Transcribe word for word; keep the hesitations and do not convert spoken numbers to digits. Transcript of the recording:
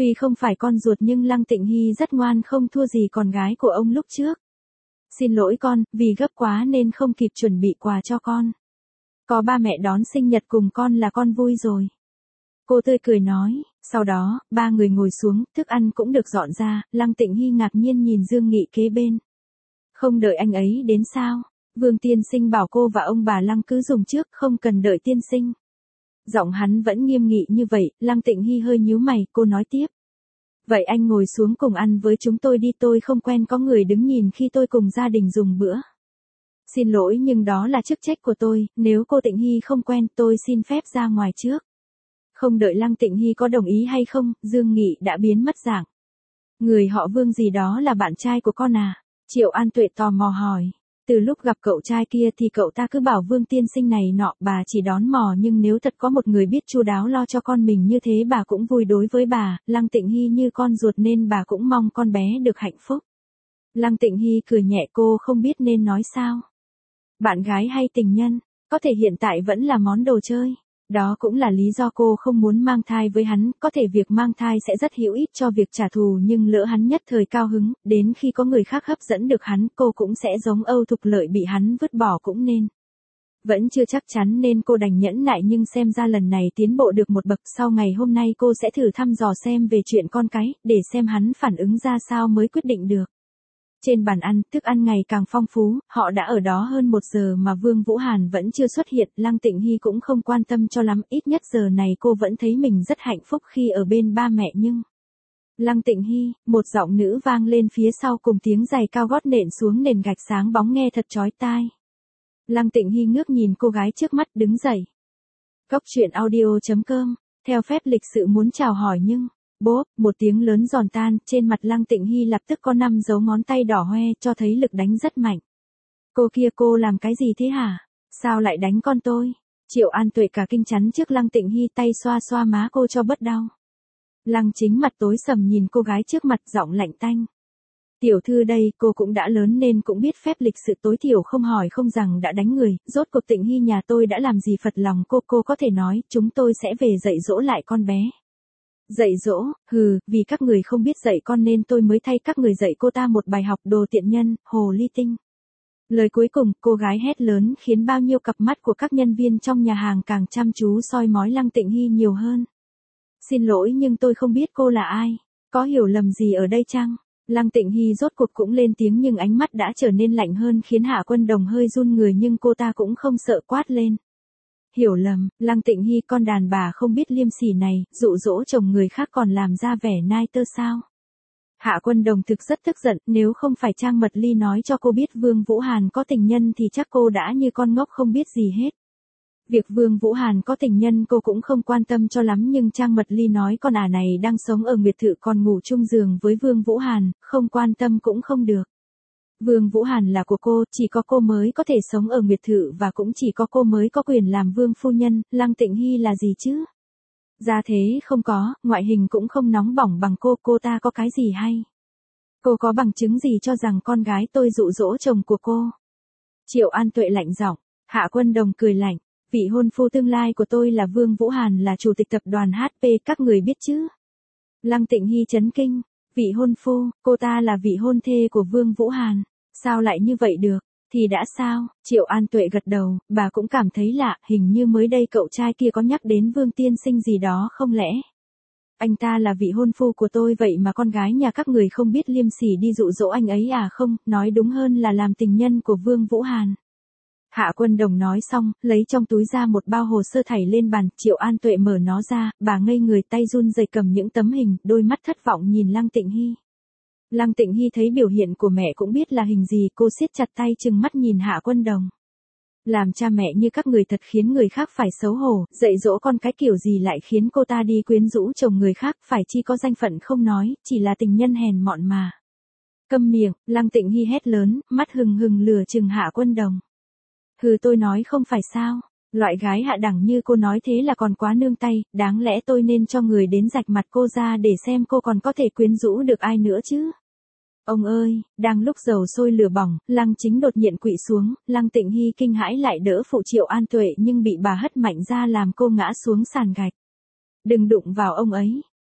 Tuy không phải con ruột nhưng Lăng Tịnh Hy rất ngoan, không thua gì con gái của ông lúc trước. Xin lỗi con, vì gấp quá nên không kịp chuẩn bị quà cho con. Có ba mẹ đón sinh nhật cùng con là con vui rồi. Cô tươi cười nói, sau đó, ba người ngồi xuống, thức ăn cũng được dọn ra, Lăng Tịnh Hy ngạc nhiên nhìn Dương Nghị kế bên. Không đợi anh ấy đến sao? Vương tiên sinh bảo cô và ông bà Lăng cứ dùng trước, không cần đợi tiên sinh. Giọng hắn vẫn nghiêm nghị như vậy, Lăng Tịnh Hy hơi nhíu mày, cô nói tiếp. Vậy anh ngồi xuống cùng ăn với chúng tôi đi, tôi không quen có người đứng nhìn khi tôi cùng gia đình dùng bữa. Xin lỗi nhưng đó là chức trách của tôi, nếu cô Tịnh Hy không quen tôi xin phép ra ngoài trước. Không đợi Lăng Tịnh Hy có đồng ý hay không, Dương Nghị đã biến mất dạng. Người họ Vương gì đó là bạn trai của con à? Triệu An Tuệ tò mò hỏi. Từ lúc gặp cậu trai kia thì cậu ta cứ bảo Vương tiên sinh này nọ, bà chỉ đón mò, nhưng nếu thật có một người biết chu đáo lo cho con mình như thế bà cũng vui. Đối với bà, Lăng Tịnh Hy như con ruột nên bà cũng mong con bé được hạnh phúc. Lăng Tịnh Hy cười nhẹ, cô không biết nên nói sao. Bạn gái hay tình nhân, có thể hiện tại vẫn là món đồ chơi. Đó cũng là lý do cô không muốn mang thai với hắn, có thể việc mang thai sẽ rất hữu ích cho việc trả thù, nhưng lỡ hắn nhất thời cao hứng, đến khi có người khác hấp dẫn được hắn, cô cũng sẽ giống Âu Thục Lợi bị hắn vứt bỏ cũng nên. Vẫn chưa chắc chắn nên cô đành nhẫn nại, nhưng xem ra lần này tiến bộ được một bậc. Sau ngày hôm nay cô sẽ thử thăm dò xem về chuyện con cái, để xem hắn phản ứng ra sao mới quyết định được. Trên bàn ăn, thức ăn ngày càng phong phú, họ đã ở đó hơn một giờ mà Vương Vũ Hàn vẫn chưa xuất hiện, Lăng Tịnh Hy cũng không quan tâm cho lắm, ít nhất giờ này cô vẫn thấy mình rất hạnh phúc khi ở bên ba mẹ. Nhưng Lăng Tịnh Hy, một giọng nữ vang lên phía sau cùng tiếng giày cao gót nện xuống nền gạch sáng bóng nghe thật chói tai. Lăng Tịnh Hy ngước nhìn cô gái trước mắt, đứng dậy. Góc truyện audio chấm com, theo phép lịch sự muốn chào hỏi nhưng... Bốp, một tiếng lớn giòn tan, trên mặt Lăng Tịnh Hy lập tức có năm dấu ngón tay đỏ hoe, cho thấy lực đánh rất mạnh. Cô kia, cô làm cái gì thế hả? Sao lại đánh con tôi? Triệu An Tuệ cả kinh chắn trước Lăng Tịnh Hy, tay xoa xoa má cô cho bớt đau. Lăng Chính mặt tối sầm nhìn cô gái trước mặt, giọng lạnh tanh. Tiểu thư đây, cô cũng đã lớn nên cũng biết phép lịch sự, tối thiểu không hỏi không rằng đã đánh người, rốt cuộc Tịnh Hy nhà tôi đã làm gì phật lòng cô? Cô có thể nói, chúng tôi sẽ về dạy dỗ lại con bé. Dạy dỗ, hừ, vì các người không biết dạy con nên tôi mới thay các người dạy cô ta một bài học, đồ tiện nhân, hồ ly tinh. Lời cuối cùng, cô gái hét lớn khiến bao nhiêu cặp mắt của các nhân viên trong nhà hàng càng chăm chú soi mói Lăng Tịnh Hy nhiều hơn. Xin lỗi nhưng tôi không biết cô là ai, có hiểu lầm gì ở đây chăng? Lăng Tịnh Hy rốt cuộc cũng lên tiếng nhưng ánh mắt đã trở nên lạnh hơn khiến Hạ Quân Đồng hơi run người, nhưng cô ta cũng không sợ, quát lên. Hiểu lầm, Lăng Tịnh Hy, con đàn bà không biết liêm sỉ này, dụ dỗ chồng người khác còn làm ra vẻ nai tơ sao? Hạ Quân Đồng thực rất tức giận, nếu không phải Trang Mật Ly nói cho cô biết Vương Vũ Hàn có tình nhân thì chắc cô đã như con ngốc không biết gì hết. Việc Vương Vũ Hàn có tình nhân cô cũng không quan tâm cho lắm, nhưng Trang Mật Ly nói con ả này đang sống ở biệt thự còn ngủ chung giường với Vương Vũ Hàn, không quan tâm cũng không được. Vương Vũ Hàn là của cô, chỉ có cô mới có thể sống ở biệt thự và cũng chỉ có cô mới có quyền làm vương phu nhân, Lăng Tịnh Hy là gì chứ? Gia thế không có, ngoại hình cũng không nóng bỏng bằng cô, cô ta có cái gì hay? Cô có bằng chứng gì cho rằng con gái tôi dụ dỗ chồng của cô? Triệu An Tuệ lạnh giọng, Hạ Quân Đồng cười lạnh, vị hôn phu tương lai của tôi là Vương Vũ Hàn, là chủ tịch tập đoàn hát pê, các người biết chứ? Lăng Tịnh Hy chấn kinh, vị hôn phu, cô ta là vị hôn thê của Vương Vũ Hàn. Sao lại như vậy được? Thì đã sao? Triệu An Tuệ gật đầu, bà cũng cảm thấy lạ, hình như mới đây cậu trai kia có nhắc đến Vương tiên sinh gì đó không lẽ? Anh ta là vị hôn phu của tôi, vậy mà con gái nhà các người không biết liêm sỉ đi dụ dỗ anh ấy à? Không, nói đúng hơn là làm tình nhân của Vương Vũ Hàn. Hạ Quân Đồng nói xong, lấy trong túi ra một bao hồ sơ thảy lên bàn, Triệu An Tuệ mở nó ra, bà ngây người, tay run rẩy cầm những tấm hình, đôi mắt thất vọng nhìn Lăng Tịnh Hy. Lăng Tịnh Hy thấy biểu hiện của mẹ cũng biết là hình gì, cô siết chặt tay trừng mắt nhìn Hạ Quân Đồng. Làm cha mẹ như các người thật khiến người khác phải xấu hổ, dạy dỗ con cái kiểu gì lại khiến cô ta đi quyến rũ chồng người khác, phải chi có danh phận không nói, chỉ là tình nhân hèn mọn mà. Câm miệng, Lăng Tịnh Hy hét lớn, mắt hừng hừng lửa trừng Hạ Quân Đồng. Hừ, tôi nói không phải sao, loại gái hạ đẳng như cô nói thế là còn quá nương tay, đáng lẽ tôi nên cho người đến rạch mặt cô ra để xem cô còn có thể quyến rũ được ai nữa chứ. Ông ơi, đang lúc dầu sôi lửa bỏng, Lăng Chính đột nhiên quỵ xuống, Lăng Tịnh Hy kinh hãi lại đỡ phụ Triệu An Tuệ nhưng bị bà hất mạnh ra làm cô ngã xuống sàn gạch. Đừng đụng vào ông ấy.